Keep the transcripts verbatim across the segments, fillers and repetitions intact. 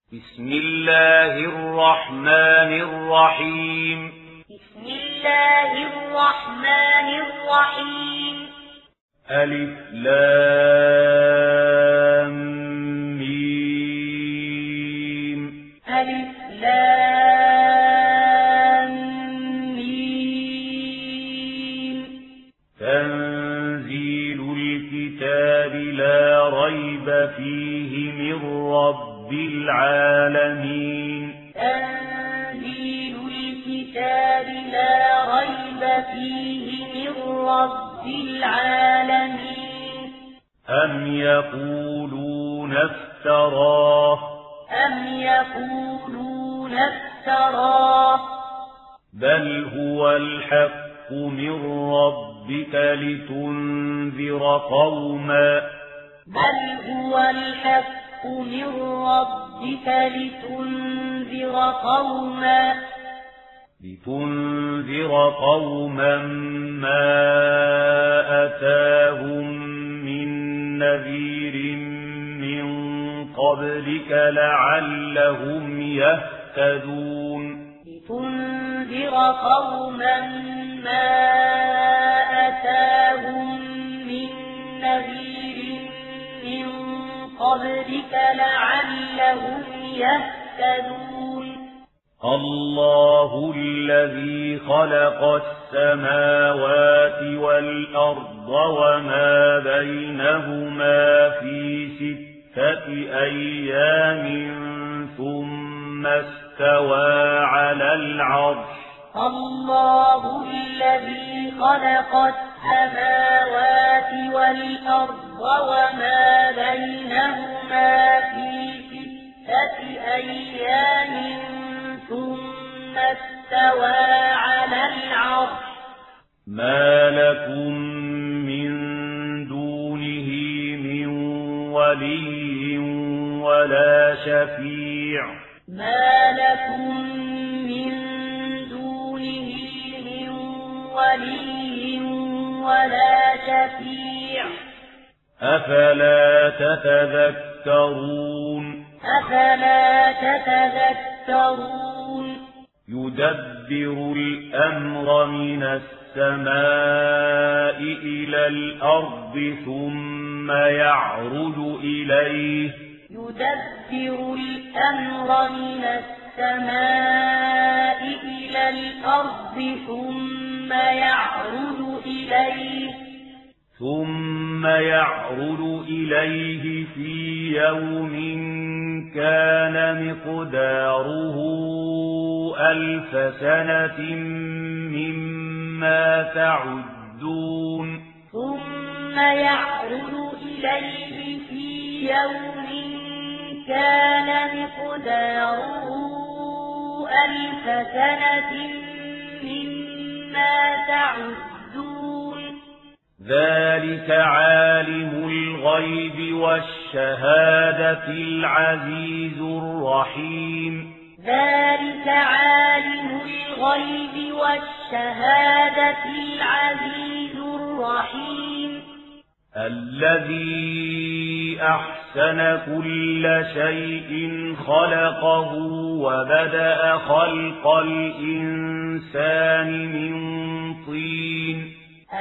بسم الله الرحمن الرحيم بسم الله الرحمن الرحيم ألف لام ميم ألف لام ميم تنزيل الكتاب لا ريب فيه من رب العالمين تنزيل الكتاب لا ريب فيه من رب العالمين أم يقولون افتراه أم يقولون افتراه بل هو الحق من ربك لتنذر قوما بل هو الحق من ربك لتنذر قوما لتنذر قوما ما أتاهم من نذير من قبلك لعلهم يهتدون لتنذر قوما ما أتاهم من نذير من قبلك لعلهم يهتدون الله الذي خلق السماوات والأرض وما بينهما في ستة أيام ثم استوى على العرش الله الذي خلق السماوات والأرض وما بينهما في ستة أيام ثم استوى على العرش ما لكم من دونه من ولي ولا شفيع ما لكم من دونه من ولي ولا شفيع أفلا تتذكرون أفلا تتذكرون يدبر الأمر من السماء إلى الأرض ثم يعرج إليه يدبر الأمر من السماء إلى الأرض ثم يعرج إليه ثم يعرج إليه في يوم كان مقداره ألف سنة مما تعدون ثم يعرج إليه في يوم كان مقداره ألف سنة مما تعدون ذلك عالم الغيب والشهادة العزيز الرحيم ذلك عالم الغيب والشهادة العزيز الرحيم الذي أحسن كل شيء خلقه وبدأ خلق الإنسان من طين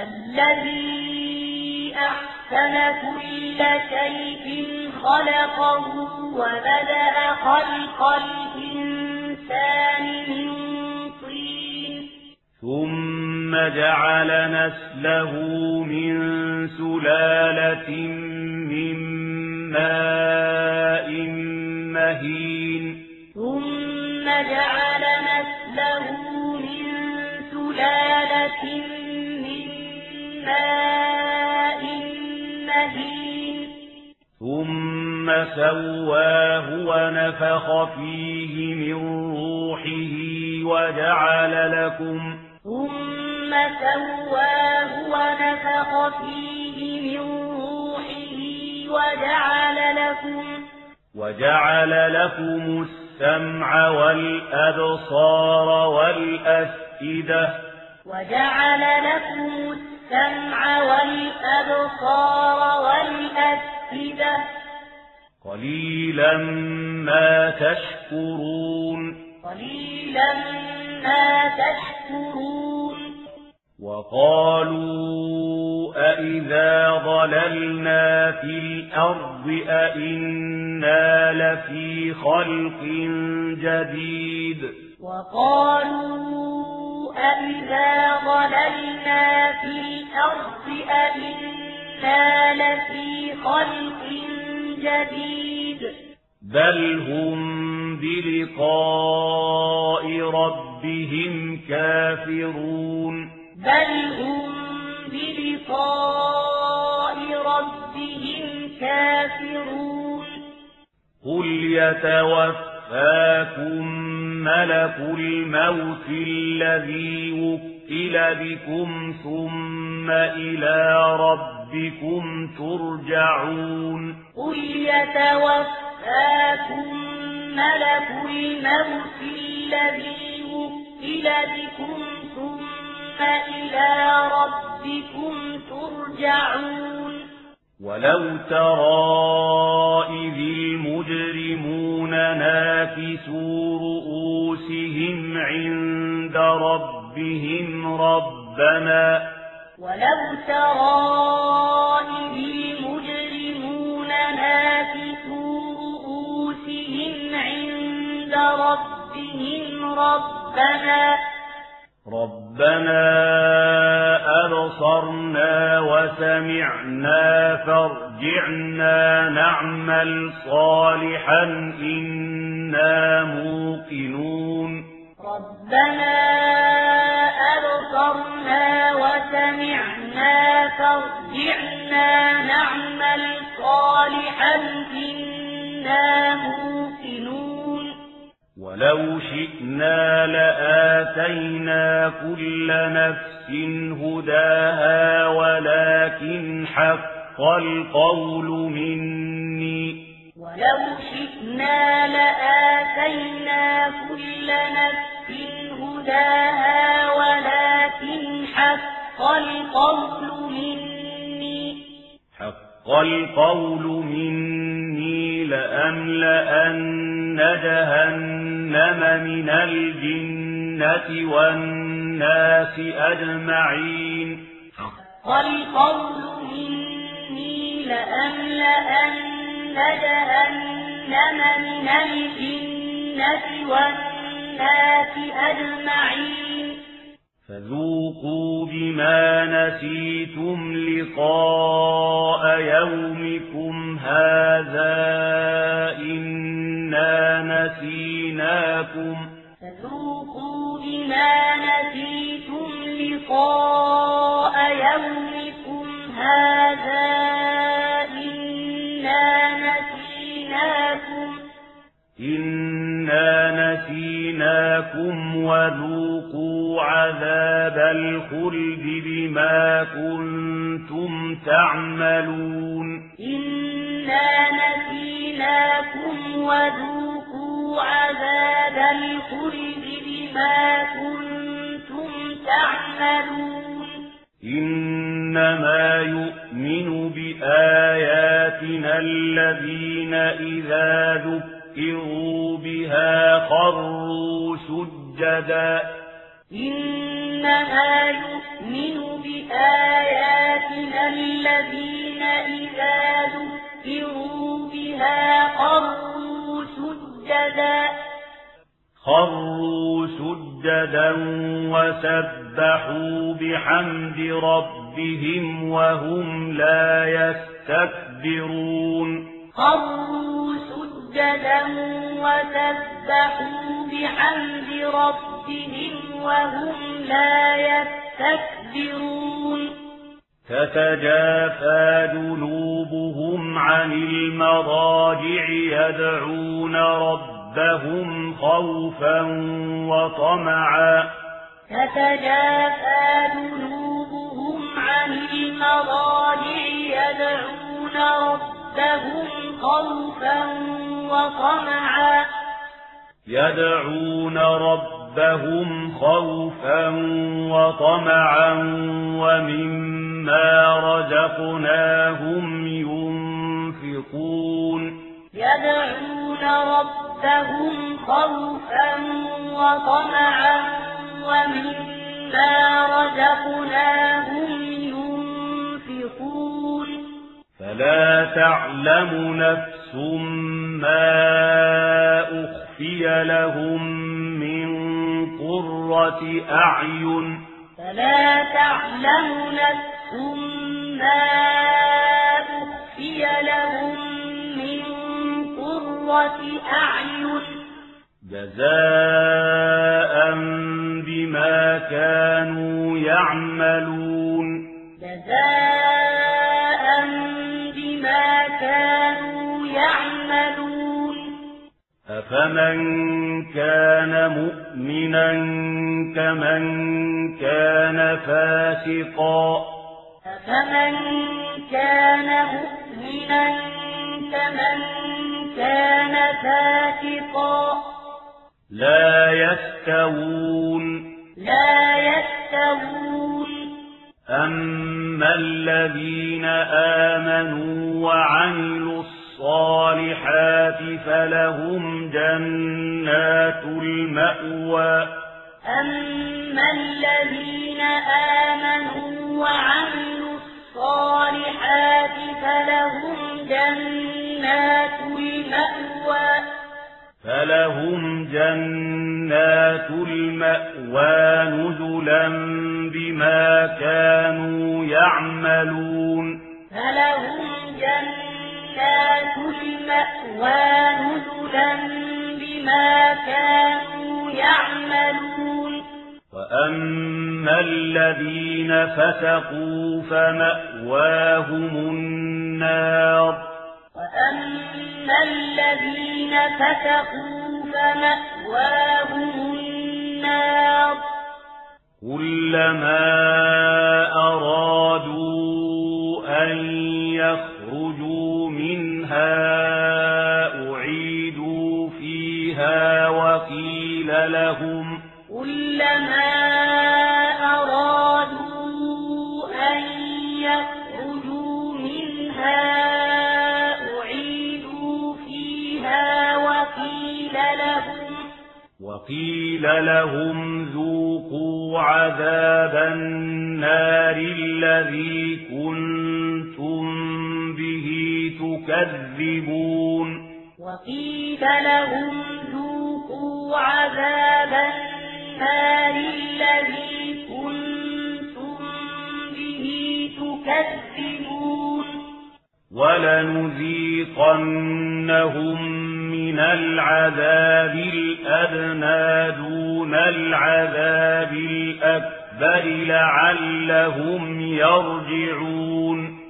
الذي أحسن كل شيء خلقه وبدأ خلق الإنسان من طين ثم جعل نسله من سلالة من ماء مهين ثم جعل نسله من سلالة ماء مهين ثم سواه ونفخ فيه من روحه وجعل لكم ثم سواه ونفخ فيه من روحه وجعل لكم وجعل لكم السمع والأبصار والأفئدة وجعل لكم السمع والأبصار والأفئدة قليلا ما ما تشكرون قليلا ما تشكرون وقالوا أإذا ضللنا في الأرض أإنا لفي خلق جديد وقالوا أإذا ضللنا في الأرض أإنا لفي خلق جديد بل هم بلقاء ربهم كافرون بل هم بلقاء ربهم كافرون قل يتوفاكم ملك الموت الذي وكل بكم ثم إلى ربكم ترجعون قل يتوفاكم ملك الموت الذي وكل بكم ثم إلى ربكم ترجعون ولو ترى إذ المجرمون ناكسوا رؤوسهم عند ربهم ربنا ولو ترى إذ المجرمون ناكسوا رؤوسهم عند ربهم ربنا ربنا أبصرنا وسمعنا فارجعنا نعمل صالحا إنا موقنون ربنا أبصرنا وسمعنا فارجعنا نعمل صالحا إنا موقنون ولو شئنا لآتينا كل نفس هداها ولكن حق القول مني ولو شئنا لآتينا كل نفس هداها ولكن حق القول مني حق القول مني لأملأن جهنم من الجنة والناس أجمعين حق القول مني لأملأن جهنم من الجنة والناس أجمعين فذوقوا بما نسيتم لقاء يومكم هذا إنا نسيناكم فذوقوا بما نسيتم لقاء يومكم هذا إنا نسيناكم إنا نسيناكم وذوقوا عذاب الخلد بما كنتم تعملون إنا نسيناكم وذوقوا عذاب الخلد بما كنتم تعملون إنما يؤمن بآياتنا الذين إذا ذكروا بها خروا سجدا إنما يؤمن بآياتنا الذين إذا ذكروا بها خروا سجدا خروا سجدا وسبحوا بحمد ربهم وهم لا يستكبرون خروا سجدا وسبحوا بحمد ربهم وهم لا يستكبرون تتجافى جنوبهم عن المضاجع يدعون ربهم خوفا وطمعا تتجافى جنوبهم عن المضاجع يدعون ربهم خوفا وطمعا يدعون ربهم خوفا وطمعا ومما رزقناهم ينفقون يدعون ربهم ربهم خوفا وطمعا ومما رزقناهم ينفقون فلا تعلم نفس ما أخفي لهم من قرة أعين فلا تعلم نفس ما أخفي لهم من قرة أعين جزاء بما كانوا يعملون جزاء بما كانوا يعملون أفمن كان مؤمنا كمن كان فاسقا أفمن كان مؤمنا كمن كان فاسقا لا يستوون لا يستوون أما الذين آمنوا وعملوا الصالحات فلهم جنات المأوى أما الذين آمنوا وعملوا الصالحات فلهم جنات المأوى فلهم جنات المأوى نزلا بما كانوا يعملون فلهم جنات المأوى نزلا بما كانوا يعملون وأما الذين فسقوا فمأواهم النار وأما الذين فسقوا فمأواهم النار كلما أرادوا أن يخرجوا منها أعيدوا فيها وقيل لهم كلما أرادوا أن يخرجوا منها أعيدوا فيها وقيل لهم وقيل لهم ذوقوا عذاب النار الذي كنتم به تكذبون وقيل لهم ذوقوا عذاب النار الذي كنتم به تكذبون ولنذيقنهم من العذاب الأدنى دون العذاب الأكبر لعلهم يرجعون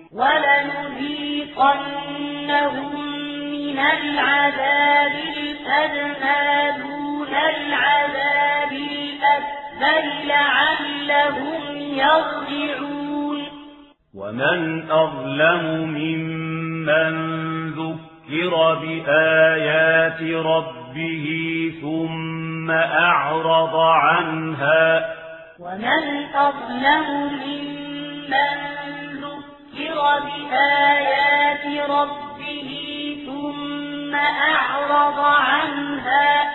ولنذيقنهم من العذاب الأدنى دون العذاب الأكبر لعلهم يرجعون ومن أظلم ممن ذكر بآيات ربه ثم أعرض عنها ومن أظلم ممن ذكر بآيات ربه ثم أعرض عنها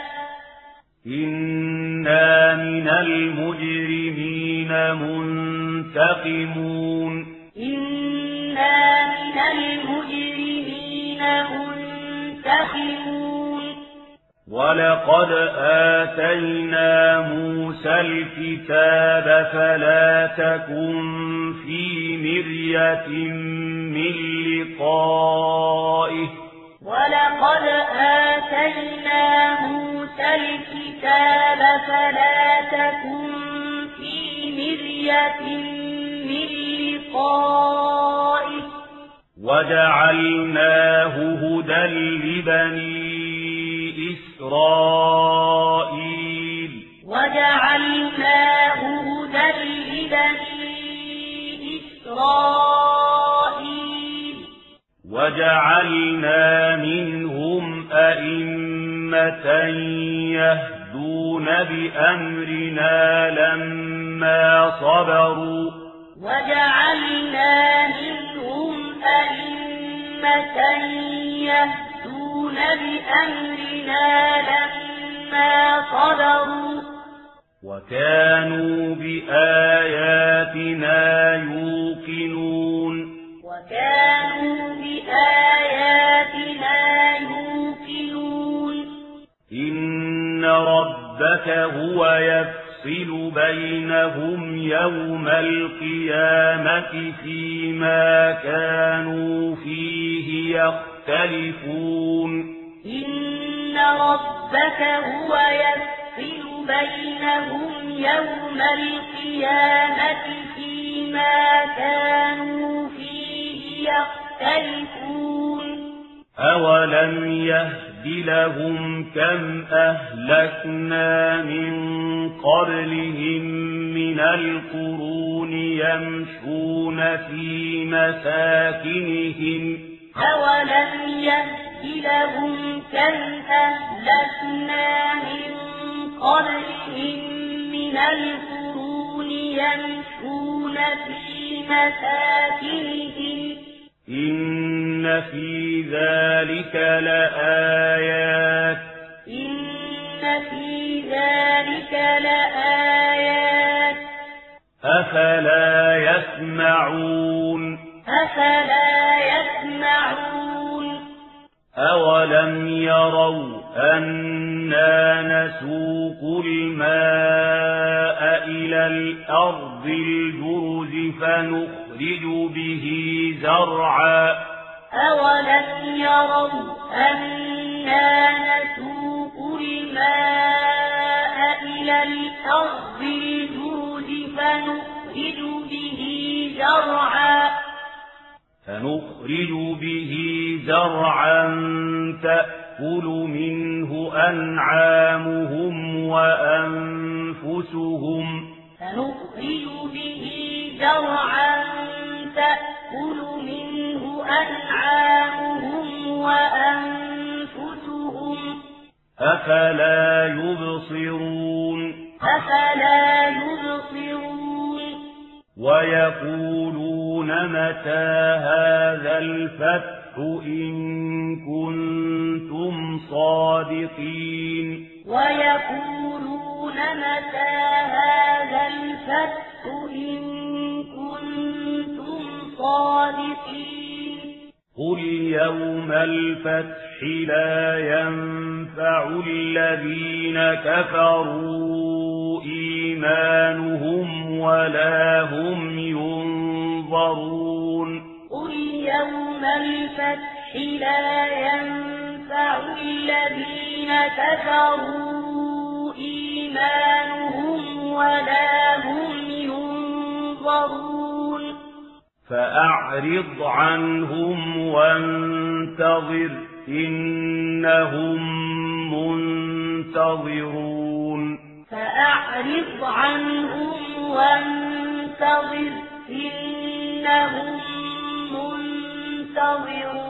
إنا من المجرمين منتقمون إنا من المجرمين منتقمون ولقد آتينا موسى الكتاب فلا تكن في مرية من لقائه ولقد آتينا موسى الكتاب فلا تكن في مرية من لقائه وجعلناه هدى لبني إسرائيل وجعلناه هدى لبني إسرائيل وجعلنا منهم أئمة يهدون بأمرنا لما صبروا وجعلنا منهم أئمة يهدون بأمرنا لما صبروا وكانوا بآياتنا يوقنون وكانوا بآياتنا يوقنون إن ربك هو يفصل بينهم يوم القيامة فيما كانوا فيه يختلفون إن ربك هو يفصل بينهم يوم القيامة فيما كانوا فيه يختلفون أولم يهد لهم كم أهلكنا من قبلهم من القرون يمشون في مساكنهم أولم يهد لهم كم أهلكنا من قبلهم من القرون يمشون في مساكنهم إن في ذلك لآيات إن في ذلك لآيات أفلا يسمعون أفلا يسمعون أولم يروا أنا نسوق الماء إلى الأرض الجرز فنخرج به زرعا أولم يروا أنا نسوق الماء إلى الأرض الجرز فنخرج به زرعا فنخرج به زرعا تأكل منه أنعامهم وأنفسهم فنخرج به زرعا تأكل منه أنعامهم وأنفسهم أفلا يبصرون أفلا يبصرون ويقولون متى هذا الفتح إن كنتم صادقين ويقولون متى هذا الفتح إن كنتم صادقين قل يوم الفتح لا ينفع الذين كفروا إيمانهم ولا هم ينظرون قل يوم الفتح لا ينفع الذين كفروا إيمانهم ولا هم ينظرون فأعرض عنهم وانتظر إنهم منتظرون فأعرض عنهم وانتظر إنهم منتظرون